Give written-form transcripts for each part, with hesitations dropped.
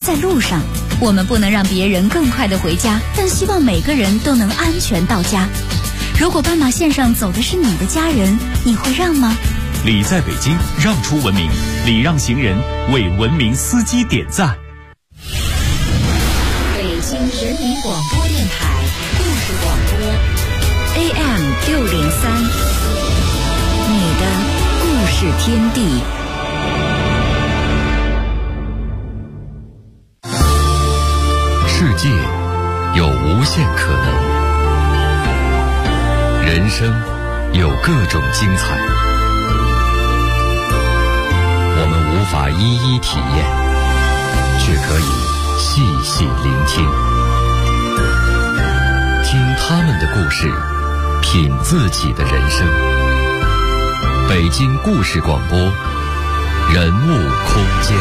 在路上，我们不能让别人更快地回家，但希望每个人都能安全到家。如果斑马线上走的是你的家人，你会让吗？ 礼在北京，让出文明，礼让行人，为文明司机点赞。 北京人民广播电台故事广播 AM603，你的故事天地。 世界有无限可能，人生有各种精彩，我们无法一一体验，却可以细细聆听，听他们的故事，品自己的人生。北京故事广播，人物空间。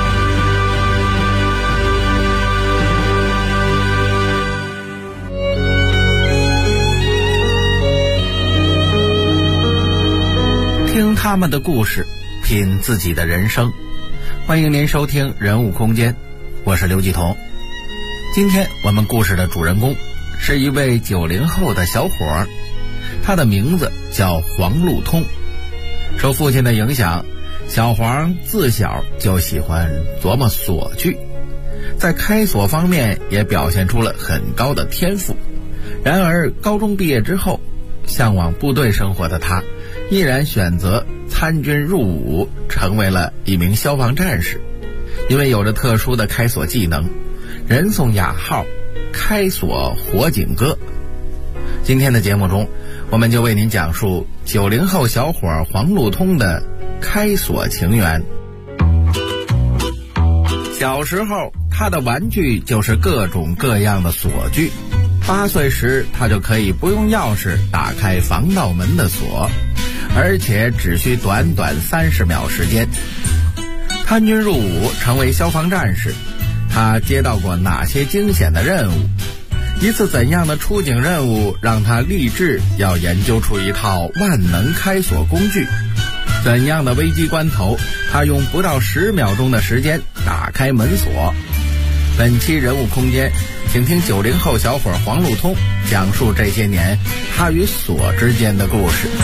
听他们的故事，品自己的人生。欢迎您收听人物空间，我是刘继彤。今天我们故事的主人公是一位90后的小伙，他的名字叫黄路通。受父亲的影响，小黄自小就喜欢琢磨锁具，在开锁方面也表现出了很高的天赋。然而高中毕业之后，向往部队生活的他毅然选择参军入伍，成为了一名消防战士。因为有着特殊的开锁技能，人送雅号开锁火警哥。今天的节目中，我们就为您讲述90后小伙黄路通的开锁情缘。小时候他的玩具就是各种各样的锁具，8岁时他就可以不用钥匙打开防盗门的锁，而且只需短短30秒时间。参军入伍成为消防战士，他接到过哪些惊险的任务？一次怎样的出警任务让他立志要研究出一套万能开锁工具？怎样的危机关头，他用不到10秒钟的时间打开门锁？本期人物空间，请听90后小伙黄路通讲述这些年他与锁之间的故事。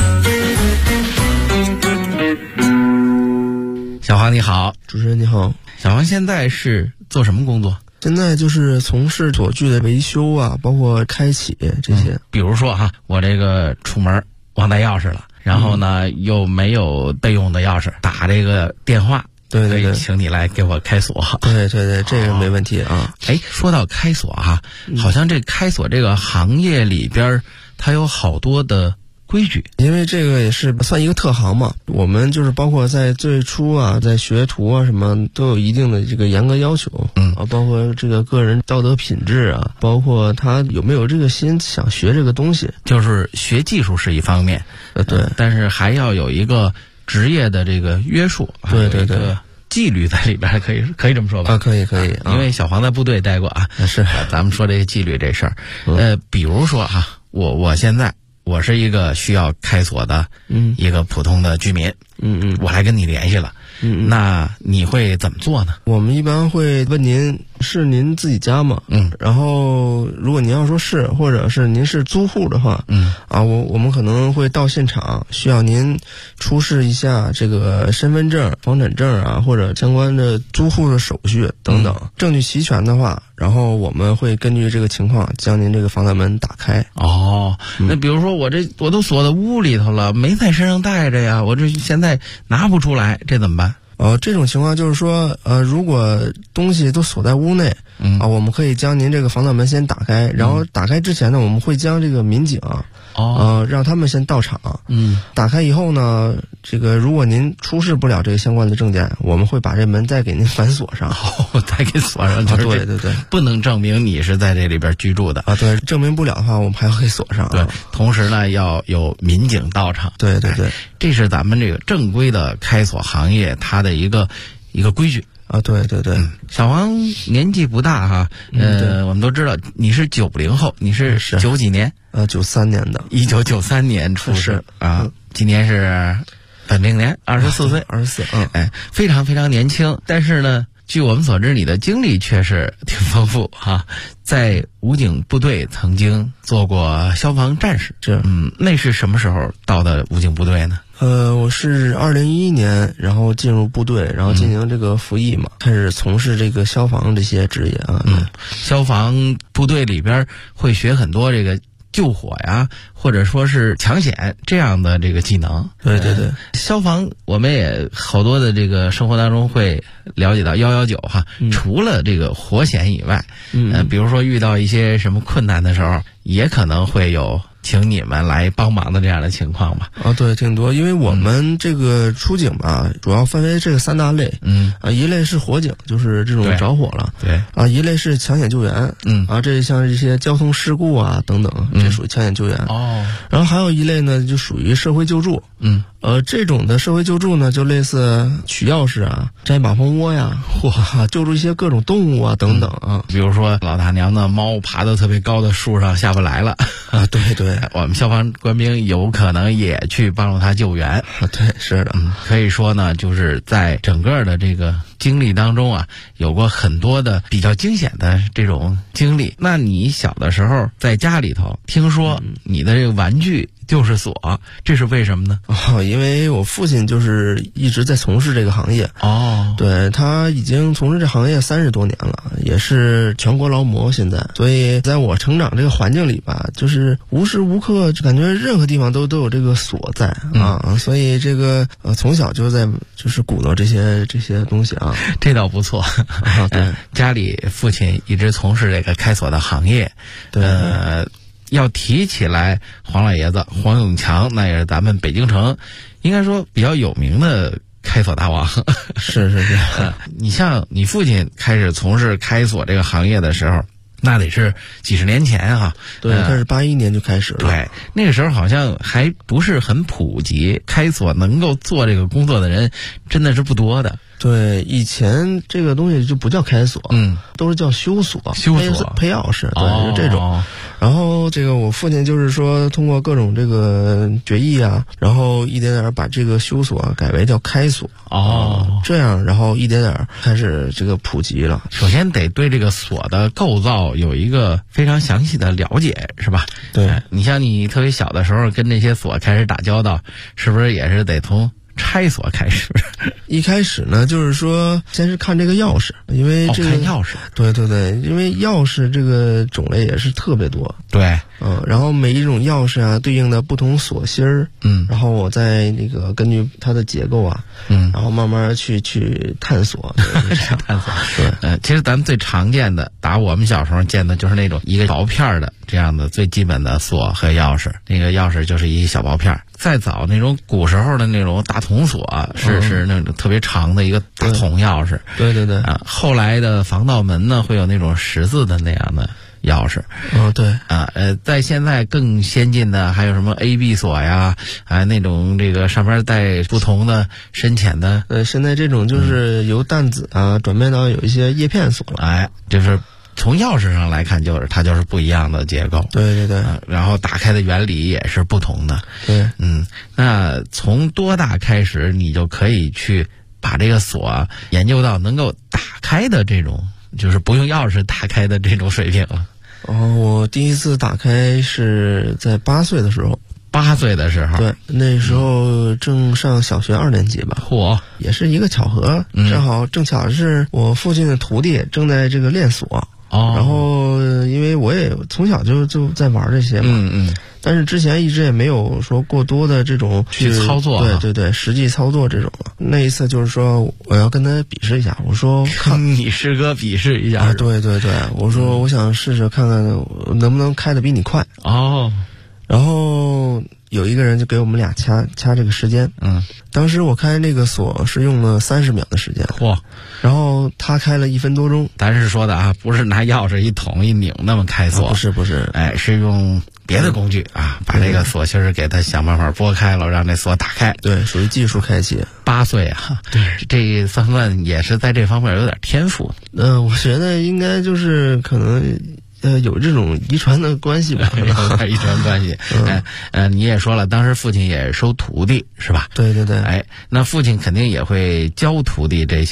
小黄你好。 主持人你好。 小黄现在是做什么工作？ 现在就是从事锁具的维修啊，包括开启这些。 比如说哈，我这个出门忘带钥匙了，然后呢又没有备用的钥匙，打这个电话， 对对对， 请你来给我开锁。 对对对，这个没问题啊。 说到开锁哈，好像这开锁这个行业里边，它有好多的规矩， 因为这个也是算一个特行嘛。我们就是包括在最初啊，在学徒啊什么都有一定的这个严格要求，包括这个个人道德品质啊，包括他有没有这个心想学这个东西。 就是学技术是一方面， 对， 但是还要有一个职业的这个约束， 对对对， 纪律在里边，可以这么说吧？ 可以因为小黄在部队待过啊。 是， 咱们说这个纪律这事儿，比如说哈，我现在我是一个需要开锁的一个普通的居民，我来跟你联系了，那你会怎么做呢？ 我们一般会问您是您自己家吗？然后如果您要说是，或者是您是租户的话，我们可能会到现场，需要您出示一下这个身份证、房产证啊，或者相关的租户的手续等等，证据齐全的话，然后我们会根据这个情况将您这个防盗门打开。 那比如说我都锁在屋里头了，没在身上带着呀，我这现在拿不出来，这怎么办？ 这种情况就是说，如果东西都锁在屋内，我们可以将您这个防盗门先打开，然后打开之前呢，我们会将这个民警让他们先到场。打开以后呢，这个如果您出示不了这个相关的证件，我们会把这门再给您反锁上。 再给锁上，就是对对对， 不能证明你是在这里边居住的对，证明不了的话，我们还会锁上。 对，同时呢，要有民警到场。 对对对， 这是咱们这个正规的开锁行业它的一个规矩。 对对对， 小黄年纪不大哈，我们都知道你是90后，你是90几年 ？93年的 ，1993年出生啊，今年是本命年，24岁， 24， 非常非常年轻。但是呢据我们所知，你的经历确实挺丰富哈，在武警部队曾经做过消防战士。那是什么时候到的武警部队呢？ 我是2011年，然后进入部队，然后进行这个服役嘛，开始从事这个消防这些职业啊。 消防部队里边会学很多这个救火呀，或者说是抢险这样的这个技能。 对对对， 消防我们也好多的这个生活当中会了解到119哈，除了这个活险以外，比如说遇到一些什么困难的时候，也可能会有请你们来帮忙的这样的情况吧？ 对，挺多，因为我们这个出警吧，主要分为这个3大类。一类是火警，就是这种着火了。 对。 一类是抢险救援。这像一些交通事故啊等等，这属于抢险救援。然后还有一类呢，就属于社会救助。这种的社会救助呢，就类似取钥匙啊、摘马蜂窝呀，救助一些各种动物啊等等啊。 比如说老大娘的猫爬到特别高的树上下不来了。 对对。 我们消防官兵有可能也去帮助他救援。 对，是的。 可以说呢，就是在整个的这个经历当中啊，有过很多的比较惊险的这种经历。那你小的时候在家里头听说你的这个玩具就是锁，这是为什么呢？ 因为我父亲就是一直在从事这个行业。对，他已经从事这行业30多年了，也是全国劳模现在。所以在我成长这个环境里吧，就是无时无刻就感觉任何地方都有这个锁在啊，所以这个从小就是鼓捣这些东西啊。 这倒不错。对，家里父亲一直从事这个开锁的行业。 对。 要提起来黄老爷子黄永强，那也是咱们北京城应该说比较有名的开锁大王。 是。 你像你父亲开始从事开锁这个行业的时候，那得是几十年前哈。 对，他是81年就开始了。 对，那个时候好像还不是很普及，开锁能够做这个工作的人真的是不多的。 对，以前这个东西就不叫开锁，都是叫修锁、配钥匙，对，就这种。然后这个我父亲就是说通过各种这个决议啊，然后一点点把这个修锁改为叫开锁。这样，然后一点点开始这个普及了。 首先得对这个锁的构造有一个非常详细的了解，是吧？ 对， 你像你特别小的时候跟这些锁开始打交道，是不是也是得从拆锁开始？ 一开始呢，就是说先是看这个钥匙，因为这个看钥匙。对对对，因为钥匙这个种类也是特别多。 对。 然后每一种钥匙啊对应的不同锁芯儿。然后我再那个根据它的结构啊，然后慢慢去探索。 探索。对。其实咱们最常见的，打我们小时候见的就是那种一个薄片的这样的最基本的锁和钥匙，那个钥匙就是一小薄片。再早那种古时候的那种大铜锁，是那种特别长的一个大铜钥匙。 对对对。 后来的防盗门呢，会有那种10字的那样的钥匙。 对。 在现在更先进的还有什么 AB 锁呀，那种这个上面带不同的深浅的。 现在这种就是由弹子转变到有一些叶片锁了。 就是从钥匙上来看，它就是不一样的结构。 对对对。 然后打开的原理也是不同的。 对。 那从多大开始你就可以去把这个锁研究到能够打开的这种，就是不用钥匙打开的这种水平了？ 我第一次打开是在8岁的时候。 8岁的时候。 对，那时候正上小学2年级吧。也是一个巧合，正巧是我父亲的徒弟正在这个练锁。然后因为我也从小就在玩这些嘛。但是之前一直也没有说过多的这种去操作。 对对对，实际操作这种。那一次就是说我要跟他比试一下，我说跟你师哥比试一下。 对对对，我说我想试试看看能不能开得比你快。然后有一个人就给我们俩掐这个时间。当时我开那个锁是用了30秒的时间。然后他开了1分多钟。 咱是说的不是拿钥匙一捅一拧那么开锁。 不是。 是用别的工具把这个锁芯给他想办法拨开了，让这锁打开。 对，属于技术开启。 8岁对，这算也是在这方面有点天赋。 我觉得应该就是可能有这种遗传的关系吧。 遗传关系。你也说了，当时父亲也收徒弟是吧？ 对对对。 那父亲肯定也会教徒弟这些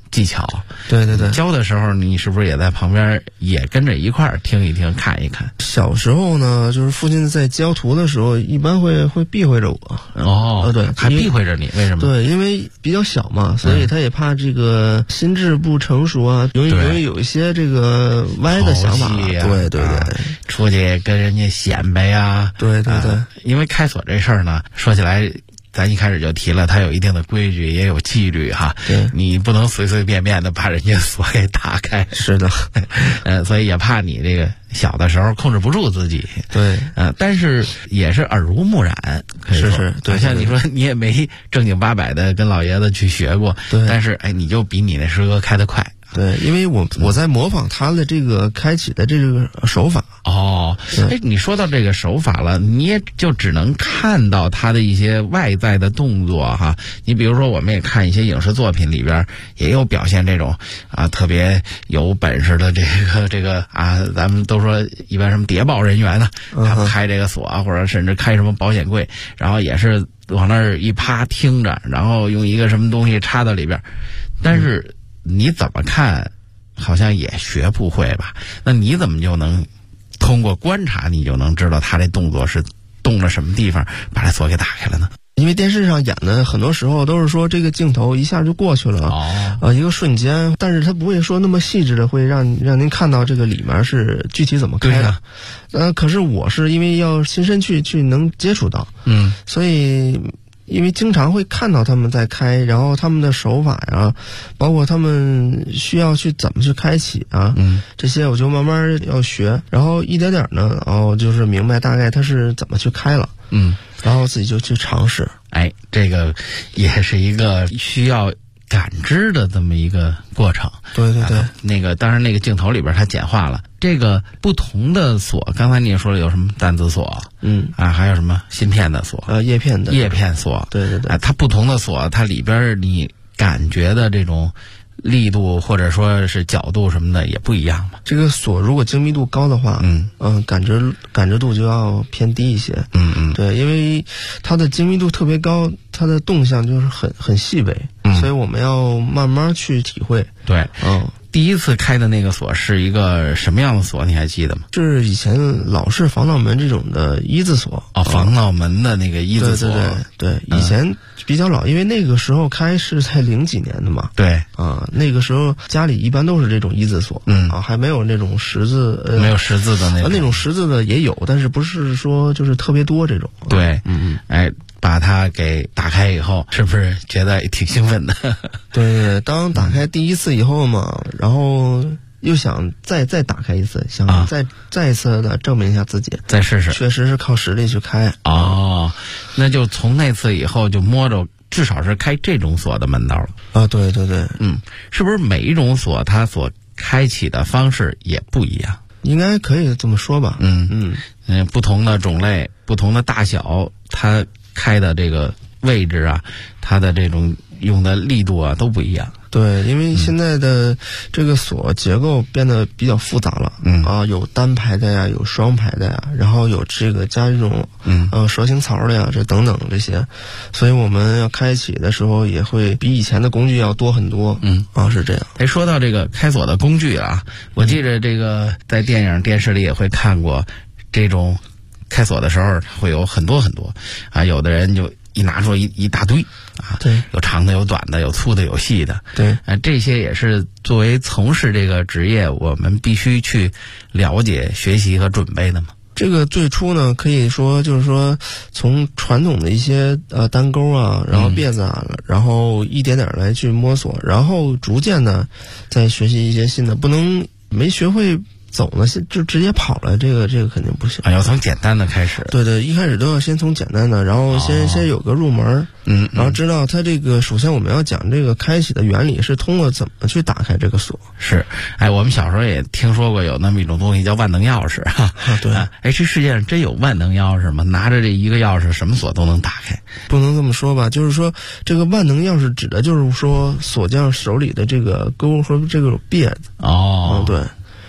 技巧。 对对对， 教的时候你是不是也在旁边也跟着一块儿听一听看一看？ 小时候呢，就是父亲在教徒的时候，一般会避讳着我。 哦， 对， 还避讳着你，为什么？ 对，因为比较小嘛，所以他也怕这个心智不成熟啊，容易有一些这个歪的想法。对对对， 出去跟人家显摆呀。 对对对， 因为开锁这事儿呢，说起来。咱一开始就提了，它有一定的规矩，也有纪律哈。 对， 你不能随随便便的把人家锁给打开。 是的， 所以也怕你这个小的时候控制不住自己。 对， 但是也是耳濡目染。 是，对， 像你说你也没正经八百的跟老爷子去学过， 对， 但是你就比你那师哥开得快。 对，因为我在模仿他的这个开启的这个手法。 哦，你说到这个手法了，你也就只能看到他的一些外在的动作哈。你比如说，我们也看一些影视作品里边也有表现这种特别有本事的这个咱们都说一般什么谍报人员呢，他们开这个锁或者甚至开什么保险柜，然后也是往那儿一趴听着，然后用一个什么东西插到里边，但是。你怎么看好像也学不会吧？那你怎么就能通过观察你就能知道他这动作是动了什么地方把这锁给打开了呢？ 因为电视上演的很多时候都是说这个镜头一下就过去了，一个瞬间，但是他不会说那么细致的会让您看到这个里面是具体怎么开的。可是我是因为要亲身去能接触到，所以。因为经常会看到他们在开，然后他们的手法呀，包括他们需要去怎么去开启啊，这些我就慢慢要学，然后一点点呢，就是明白大概他是怎么去开了，然后自己就去尝试。 这个也是一个需要感知的这么一个过程。 对对对， 当然那个镜头里边它简化了。这个不同的锁，刚才你也说了有什么单子锁，还有什么芯片的锁， 叶片锁， 对对对， 它不同的锁，它里边你感觉的这种力度或者说是角度什么的也不一样嘛。 这个锁如果精密度高的话，感知度就要偏低一些。对，因为它的精密度特别高，它的动向就是很细微，所以我们要慢慢去体会。 对，第一次开的那个锁是一个什么样的锁？你还记得吗？ 是以前老式防盗门这种的一字锁。 防盗门的那个一字锁。 对，以前比较老，因为那个时候开是在00几年的嘛。 对那个时候家里一般都是这种一字锁。还没有那种十字， 没有十字的那种十字的也有，但是不是说就是特别多这种。 对，把它给打开以后，是不是觉得挺兴奋的？ 对，当打开第一次以后嘛，然后又想再打开一次，想再一次的证明一下自己， 再试试， 确实是靠实力去开。 那就从那次以后就摸着至少是开这种锁的门道了。 对对对， 是不是每一种锁它所开启的方式也不一样？ 应该可以这么说吧。 不同的种类、不同的大小，它开的这个位置啊，它的这种用的力度啊都不一样。 对，因为现在的这个锁结构变得比较复杂了。有单排的呀，有双排的呀，然后有这个加这种蛇形槽的呀，这等等这些，所以我们要开启的时候也会比以前的工具要多很多。是这样。 说到这个开锁的工具啊，我记着这个在电影、电视里也会看过这种开锁的时候会有很多很多有的人就一拿出一大堆对， 有长的有短的有粗的有细的。 对， 这些也是作为从事这个职业我们必须去了解、学习和准备的嘛。 这个最初呢，可以说就是说从传统的一些单钩然后别子然后一点点来去摸索，然后逐渐的再学习一些新的，不能没学会走了就直接跑了，这个肯定不行。 要从简单的开始。 对对，一开始都要先从简单的，然后先有个入门，然后知道它这个首先我们要讲这个开启的原理是通过怎么去打开这个锁。 是，我们小时候也听说过有那么一种东西叫万能钥匙对， 这世界上真有万能钥匙吗？拿着这一个钥匙什么锁都能打开？ 不能这么说吧，就是说这个万能钥匙指的就是说锁匠手里的这个钩和这个篦子。 对。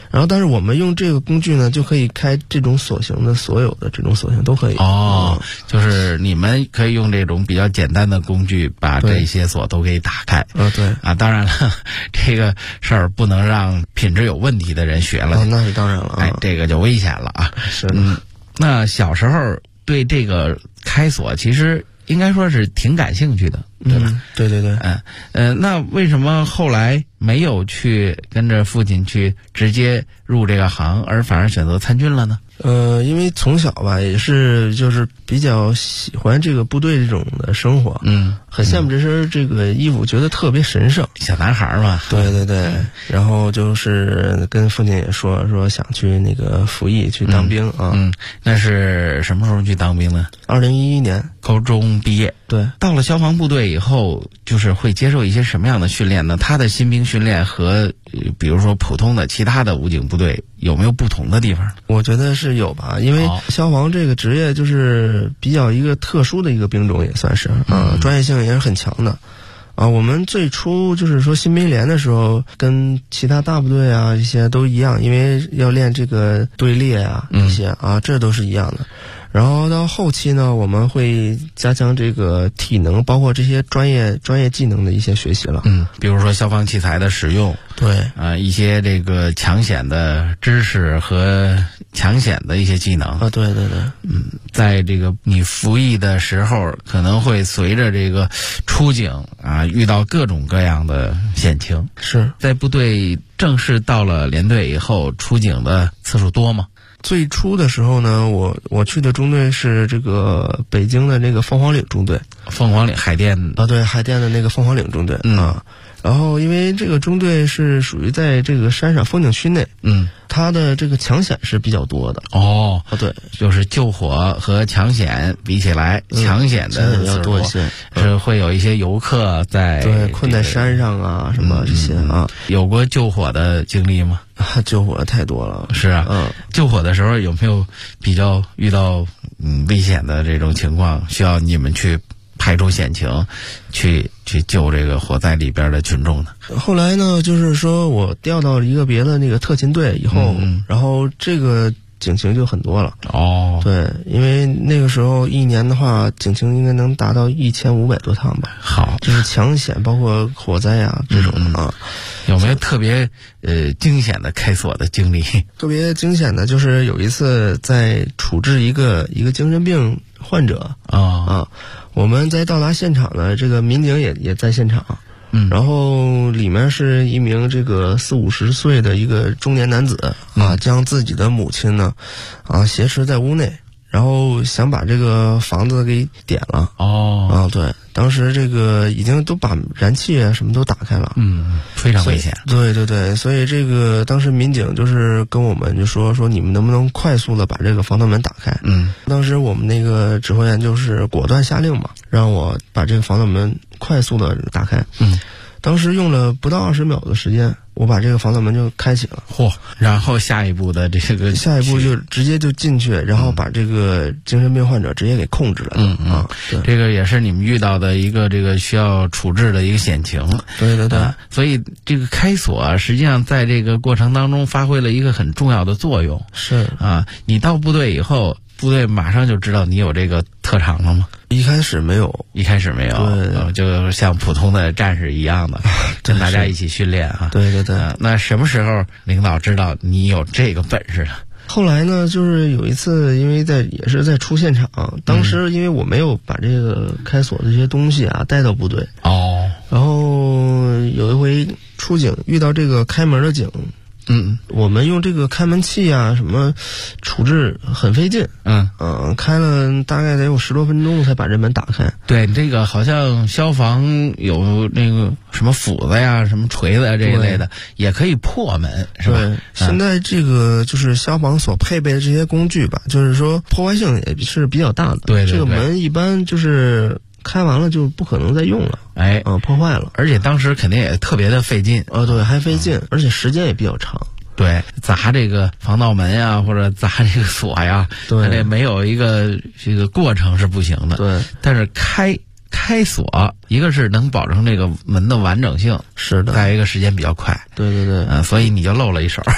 然后但是我们用这个工具呢，就可以开这种锁型的所有的这种锁型都可以。 就是你们可以用这种比较简单的工具把这些锁都给打开。 对啊， 当然了，这个事儿不能让品质有问题的人学了。 那是当然了。 这个就危险了啊。 是的。 那小时候对这个开锁其实应该说是挺感兴趣的，对吧？ 对。 那为什么后来没有去跟着父亲去直接入这个行，而反而选择参军了呢？ 因为从小吧也是就是比较喜欢这个部队这种的生活，很羡慕这身这个衣服，觉得特别神圣。 小男孩嘛。 对。然后就是跟父亲也说想去那个服役去当兵啊。 那是什么时候去当兵呢 ？2011年高中毕业。 对， 到了消防部队以后，就是会接受一些什么样的训练呢？他的新兵训练和比如说普通的其他的武警部队有没有不同的地方？ 我觉得是有吧，因为消防这个职业就是比较一个特殊的一个兵种，也算是专业性也是很强的。我们最初就是说新兵连的时候，跟其他大部队啊一些都一样，因为要练这个队列啊一些这都是一样的。然后到后期呢，我们会加强这个体能，包括这些专业技能的一些学习了。 比如说消防器材的使用， 对一些这个抢险的知识和抢险的一些技能对。 在这个你服役的时候，可能会随着这个出警遇到各种各样的险情。 是在部队正式到了连队以后，出警的次数多吗？ 最初的时候呢，我去的中队是这个北京的那个凤凰岭中队。 凤凰岭海淀对，海淀的那个凤凰岭中队然后因为这个中队是属于在这个山上风景区内，它的这个抢险是比较多的。对， 就是救火和抢险比起来，抢险的要多一些， 是会有一些游客在困在山上什么这些有过救火的经历吗？ 救火太多了。 是救火的时候有没有比较遇到危险的这种情况，需要你们去排除险情，去救这个火灾里边的群众呢？ 后来呢，就是说我调到了一个别的那个特勤队以后，然后这个警情就很多了。对，因为那个时候一年的话，警情应该能达到1500多趟吧。 好， 就是抢险，包括火灾这种有没有特别惊险的开锁的经历？ 特别惊险的就是有一次在处置一个精神病患者我们在到达现场呢，这个民警也在现场。然后里面是一名这个40-50岁的一个中年男子将自己的母亲呢挟持在屋内，然后想把这个房子给点了。对，当时这个已经都把燃气什么都打开了。 非常危险。 对，所以这个当时民警就是跟我们就说你们能不能快速的把这个防盗门打开。当时我们那个指挥员就是果断下令嘛，让我把这个防盗门快速的打开。当时用了不到20秒的时间，我把这个防盗门就开启了。 然后下一步就直接就进去，然后把这个精神病患者直接给控制了。 这个也是你们遇到的一个这个需要处置的一个险情。 对。 所以这个开锁实际上在这个过程当中发挥了一个很重要的作用。 是你到部队以后，部队马上就知道你有这个特长了吗？ 一开始没有， 就像普通的战士一样的，跟大家一起训练对。 那什么时候领导知道你有这个本事了？ 后来呢，就是有一次，因为也是在出现场，当时因为我没有把这个开锁的这些东西带到部队。然后有一回出警遇到这个开门的警。我们用这个开门器什么处置很费劲。开了大概得有10多分钟才把这门打开。 对，这个好像消防有那个什么斧子呀、什么锤子这一类的，也可以破门，是吧？ 现在这个就是消防所配备的这些工具吧，就是说破坏性也是比较大的。 对， 这个门一般就是开完了就不可能再用了。破坏了， 而且当时肯定也特别的费劲。 对，还费劲，而且时间也比较长。 对，砸这个防盗门呀，或者砸这个锁呀，它这没有一个这个过程是不行的。 对， 但是开锁，一个是能保证这个门的完整性， 是的， 再一个时间比较快。 对。 所以你就露了一手。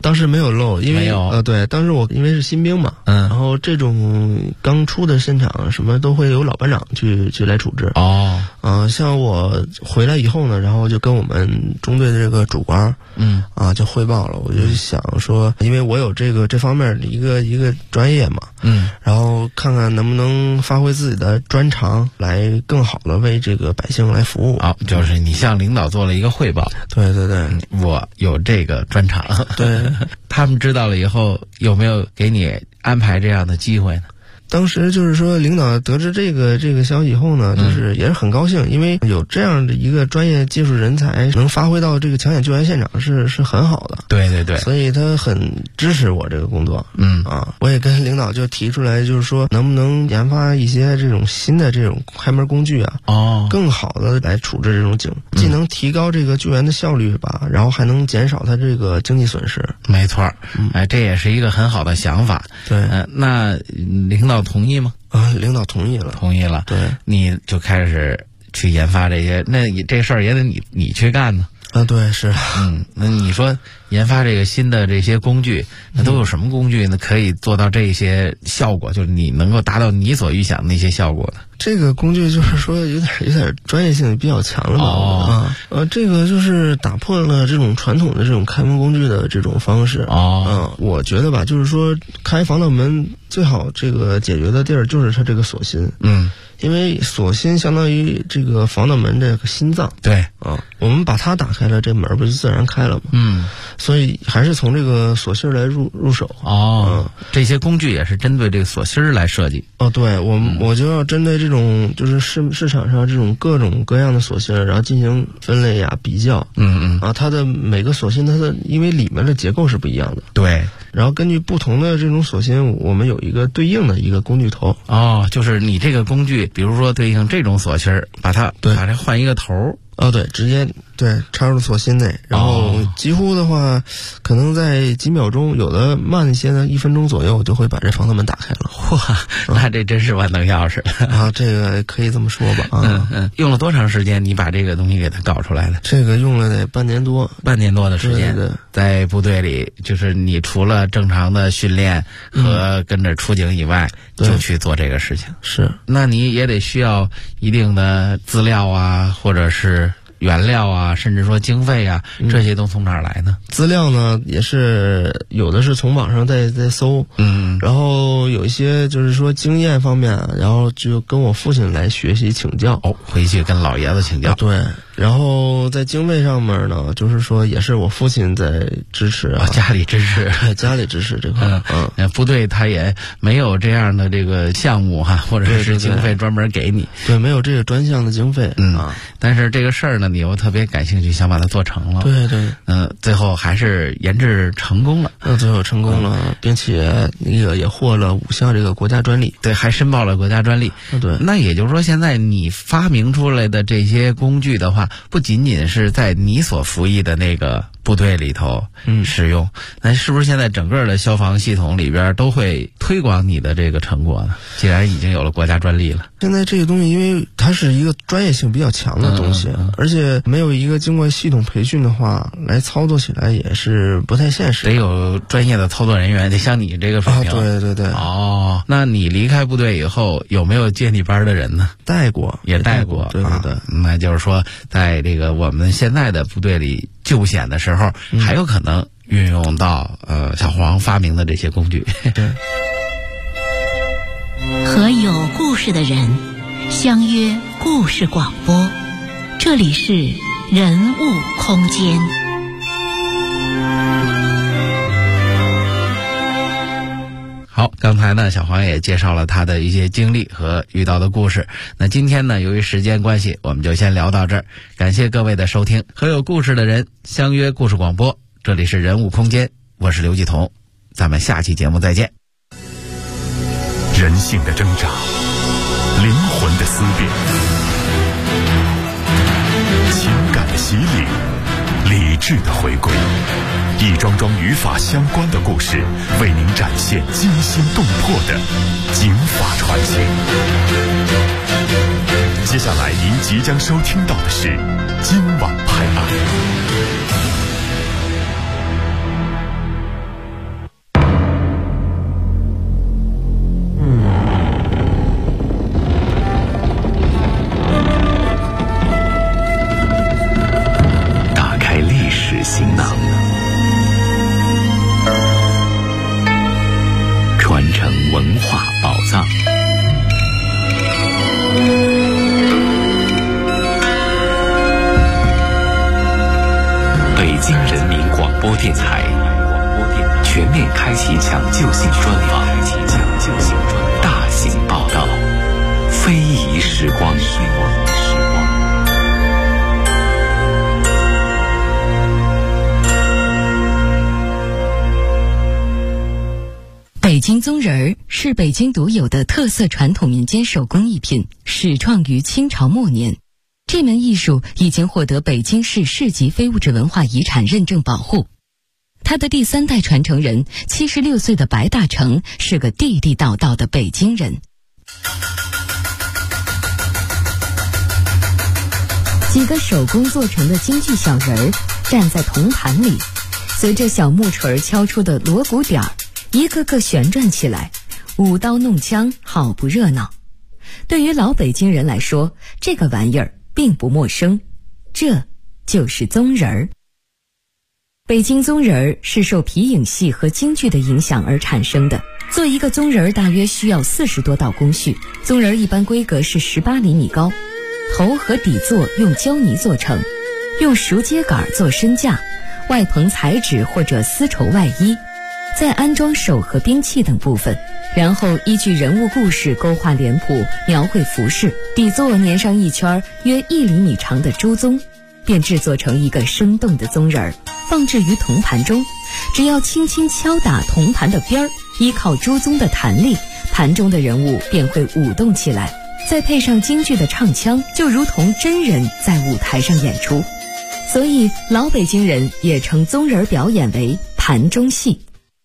当时没有漏，因为对，当时我因为是新兵嘛，然后这种刚出的现场什么都会有老班长去来处置。像我回来以后呢，然后就跟我们中队的这个主官，就汇报了。我就想说，因为我有这方面的一个专业嘛，然后看看能不能发挥自己的专长，来更好的为这个百姓来服务。 就是你向领导做了一个汇报。 对对对， 我有这个专长。 对， 他们知道了以后，有没有给你安排这样的机会呢？ 当时就是说，领导得知这个消息以后呢，就是也是很高兴，因为有这样的一个专业技术人才能发挥到这个抢险救援现场是很好的。 对对对， 所以他很支持我这个工作。我也跟领导就提出来，就是说能不能研发一些这种新的这种开门工具啊，更好的来处置这种井，既能提高这个救援的效率吧，然后还能减少他这个经济损失。 没错，这也是一个很好的想法。 对， 那领导同意吗？ 领导同意了。 同意了。对，你就开始去研发这些，那这事儿也得你去干呢。 对，是。 那你说研发这个新的这些工具，那都有什么工具呢？可以做到这些效果，就是你能够达到你所预想的那些效果的。 这个工具就是说有点专业性比较强了嘛。这个就是打破了这种传统的这种开门工具的这种方式。我觉得吧，就是说开防盗门最好这个解决的地儿就是它这个锁芯。因为锁芯相当于这个防盗门这个心脏。对我们把它打开了，这门不就自然开了吗？所以还是从这个锁芯来入手。 这些工具也是针对这个锁芯来设计。 对，我就要针对这种就是市场上这种各种各样的锁芯，然后进行分类呀比较。它的每个锁芯它的因为里面的结构是不一样的。对，然后根据不同的这种锁芯，我们有一个对应的一个工具头。 就是你这个工具，比如说对应这种锁芯，把它换一个头。 对，直接插入锁芯内，然后几乎的话，可能在几秒钟，有的慢一些呢，1分钟左右就会把这防盗门打开了。 哇，那这真是万能钥匙这个可以这么说吧。 用了多长时间你把这个东西给它搞出来的？ 这个用了得半年多的时间。 对， 在部队里，就是你除了正常的训练和跟着出警以外，就去做这个事情。 是， 那你也得需要一定的资料啊，或者是原料啊，甚至说经费啊，这些都从哪儿来呢？ 资料呢，也是有的是从网上在搜，然后有一些就是说经验方面，然后就跟我父亲来学习请教。 回去跟老爷子请教。 对，然后在经费上面呢，就是说也是我父亲在支持家里支持， 家里支持这块。 部队他也没有这样的这个项目或者是经费专门给你。 对，没有这个专项的经费。 但是这个事儿呢，你又特别感兴趣，想把它做成了。 对对。 最后还是研制成功了。 最后成功了，并且那个也获了5项这个国家专利。 对，还申报了国家专利。 对。 那也就是说，现在你发明出来的这些工具的话，不仅仅是在你所服役的那个部队里头使用，那是不是现在整个的消防系统里边都会推广你的这个成果呢？既然已经有了国家专利了。 现在这个东西因为它是一个专业性比较强的东西，而且没有一个经过系统培训的话，来操作起来也是不太现实。 得有专业的操作人员，得像你这个水平。 对对对。 那你离开部队以后，有没有接你班的人呢？也带过。 对对对。 那就是说，在这个我们现在的部队里救险的时候，还有可能运用到小黄发明的这些工具。 对。 和有故事的人相约故事广播，这里是人物空间。 好，刚才呢，小黄也介绍了他的一些经历和遇到的故事。那今天呢，由于时间关系，我们就先聊到这儿。感谢各位的收听，和有故事的人相约故事广播，这里是人物空间，我是刘继彤，咱们下期节目再见。 人性的挣扎，灵魂的思辨，情感的洗礼，理智的回归，一桩桩与法相关的故事，为您展现惊心动魄的警法传奇。接下来您即将收听到的是今晚拍案。 全面开启抢救性专访，大型报道，非遗时光。 北京宗人儿是北京独有的特色传统民间手工艺品，始创于清朝末年。这门艺术已经获得北京市市级非物质文化遗产认证保护。他的第3代传承人76岁的白大成是个地地道道的北京人。几个手工做成的京剧小人儿站在铜盘里，随着小木锤敲出的锣鼓点儿，一个个旋转起来，舞刀弄枪，好不热闹。对于老北京人来说，这个玩意儿并不陌生，这就是宗人儿。北京宗人儿是受皮影戏和京剧的影响而产生的。做一个宗人儿大约需要40多道工序，宗人儿一般规格是18厘米高，头和底座用胶泥做成，用熟秸秆做身架，外棚彩纸或者丝绸外衣，再安装手和兵器等部分，然后依据人物故事勾画脸谱，描绘服饰，底座粘上一圈约1厘米长的猪鬃，便制作成一个生动的宗人儿，放置于铜盘中。只要轻轻敲打铜盘的边儿，依靠猪鬃的弹力，盘中的人物便会舞动起来，再配上京剧的唱腔，就如同真人在舞台上演出。所以老北京人也称宗人表演为盘中戏。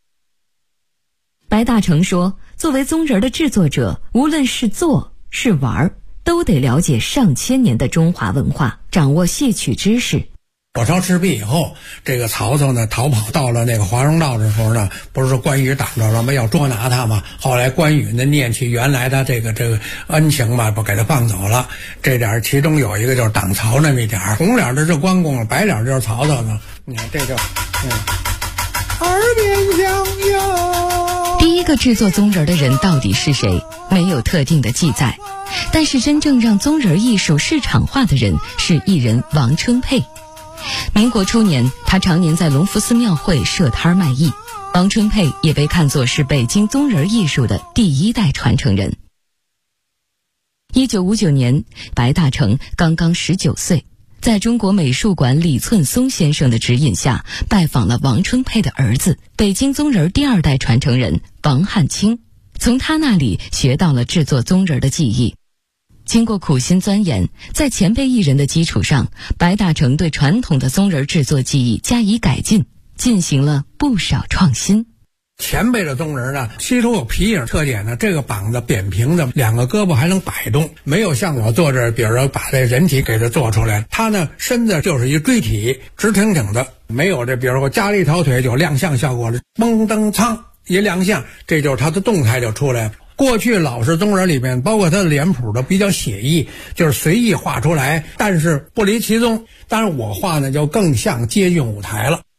白大成说，作为宗人的制作者，无论是做是玩，都得了解上千年的中华文化，掌握戏曲知识。 火烧赤壁以后，这个曹操呢逃跑到了那个华容道的时候呢，不是说关羽挡着了吗？要捉拿他嘛。后来关羽呢念起原来的这个恩情嘛，不给他放走了。这点其中有一个就是挡曹那么一点，红脸的是关公，白脸就是曹操呢。你看这就耳边响哟。 第一个制作宗人的人到底是谁？没有特定的记载。但是真正让宗人艺术市场化的人是艺人王春佩。民国初年，他常年在隆福寺庙会设摊卖艺。王春佩也被看作是北京宗人艺术的第1代传承人。1959年，白大成刚刚19岁，在中国美术馆李寸松先生的指引下，拜访了王春佩的儿子，北京宗人第2代传承人王汉卿，从他那里学到了制作宗人的技艺。经过苦心钻研，在前辈艺人的基础上，白大成对传统的宗人制作技艺加以改进，进行了不少创新。 前辈的宗人呢，其中有皮影特点呢，这个膀子扁平的，2个胳膊还能摆动，没有像我做这，比如说把这人体给它做出来，他呢身子就是一锥体，直挺挺的，没有这，比如说我加了一条腿就亮相效果了，嘣噔噌一亮相，这就是他的动态就出来了。过去老式宗人里面，包括他的脸谱都比较写意，就是随意画出来，但是不离其宗。当然我画呢就更像接近舞台了。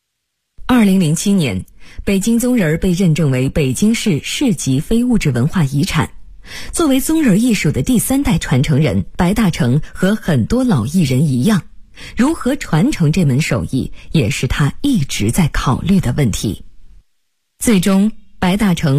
2007年，北京宗人被认证为北京市市级非物质文化遗产。作为宗人艺术的第3代传承人，白大成和很多老艺人一样，如何传承这门手艺，也是他一直在考虑的问题。最终，白大成